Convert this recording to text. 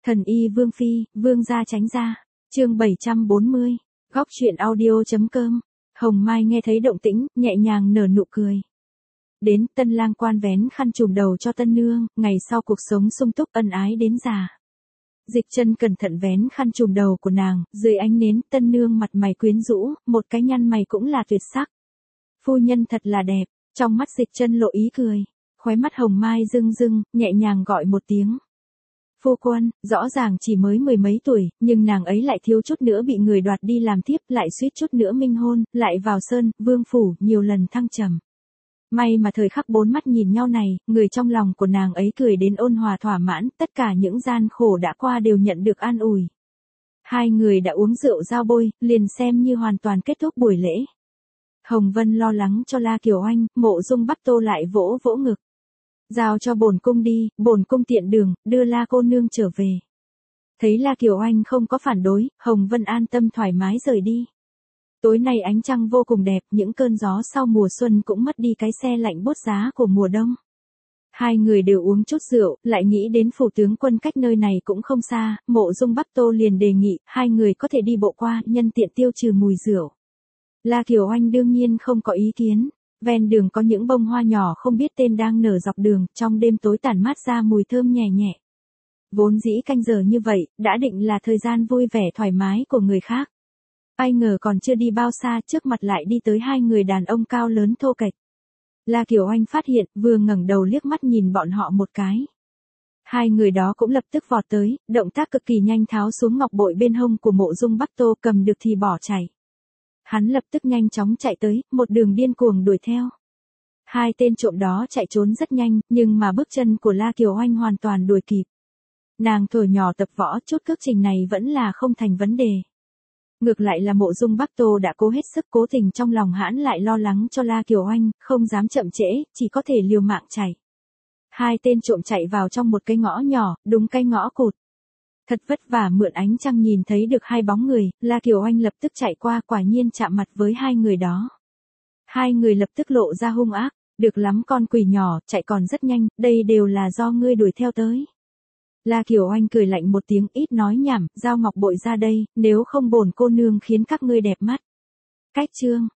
Thần y Vương Phi, Vương gia tránh ra. Chương 740. Góc truyện audio.com. Hồng Mai nghe thấy động tĩnh, nhẹ nhàng nở nụ cười. Đến, tân lang quan vén khăn trùm đầu cho tân nương, ngày sau cuộc sống sung túc ân ái đến già. Dịch Chân cẩn thận vén khăn trùm đầu của nàng, dưới ánh nến, tân nương mặt mày quyến rũ, một cái nhăn mày cũng là tuyệt sắc. Phu nhân thật là đẹp, trong mắt Dịch Chân lộ ý cười, khóe mắt Hồng Mai rưng rưng, nhẹ nhàng gọi một tiếng. Phu quân, rõ ràng chỉ mới mười mấy tuổi, nhưng nàng ấy lại thiếu chút nữa bị người đoạt đi làm thiếp, lại suýt chút nữa minh hôn, lại vào sơn, vương phủ, nhiều lần thăng trầm. May mà thời khắc bốn mắt nhìn nhau này, người trong lòng của nàng ấy cười đến ôn hòa thỏa mãn, tất cả những gian khổ đã qua đều nhận được an ủi. Hai người đã uống rượu giao bôi, liền xem như hoàn toàn kết thúc buổi lễ. Hồng Vân lo lắng cho La Kiều Anh, Mộ Dung Bắc Tô lại vỗ vỗ ngực. Giao cho bổn cung đi, bổn cung tiện đường, đưa La cô nương trở về. Thấy La Kiều Anh không có phản đối, Hồng Vân an tâm thoải mái rời đi. Tối nay ánh trăng vô cùng đẹp, những cơn gió sau mùa xuân cũng mất đi cái se lạnh buốt giá của mùa đông. Hai người đều uống chút rượu, lại nghĩ đến phủ tướng quân cách nơi này cũng không xa, Mộ Dung Bắc Tô liền đề nghị, hai người có thể đi bộ qua, nhân tiện tiêu trừ mùi rượu. La Kiều Anh đương nhiên không có ý kiến. Ven đường có những bông hoa nhỏ không biết tên đang nở dọc đường, trong đêm tối tản mát ra mùi thơm nhẹ nhẹ. Vốn dĩ canh giờ như vậy, đã định là thời gian vui vẻ thoải mái của người khác. Ai ngờ còn chưa đi bao xa, trước mặt lại đi tới hai người đàn ông cao lớn thô kệch. La Kiều Anh phát hiện, vừa ngẩng đầu liếc mắt nhìn bọn họ một cái. Hai người đó cũng lập tức vọt tới, động tác cực kỳ nhanh tháo xuống ngọc bội bên hông của Mộ Dung Bắc Tô, cầm được thì bỏ chạy. Hắn lập tức nhanh chóng chạy tới, một đường điên cuồng đuổi theo. Hai tên trộm đó chạy trốn rất nhanh, nhưng mà bước chân của La Kiều Anh hoàn toàn đuổi kịp. Nàng thuở nhỏ tập võ, chút cước trình này vẫn là không thành vấn đề. Ngược lại là Mộ Dung Bắc Tô đã cố hết sức, cố tình trong lòng hãn lại lo lắng cho La Kiều Anh, không dám chậm trễ, chỉ có thể liều mạng chạy. Hai tên trộm chạy vào trong một cái ngõ nhỏ, đúng cái ngõ cụt. Thật vất vả mượn ánh trăng nhìn thấy được hai bóng người, La Kiều Anh lập tức chạy qua, quả nhiên chạm mặt với hai người đó. Hai người lập tức lộ ra hung ác, được lắm con quỷ nhỏ, chạy còn rất nhanh, đây đều là do ngươi đuổi theo tới. La Kiều Anh cười lạnh một tiếng, ít nói nhảm, giao ngọc bội ra đây, nếu không bổn cô nương khiến các ngươi đẹp mắt. Cách chương.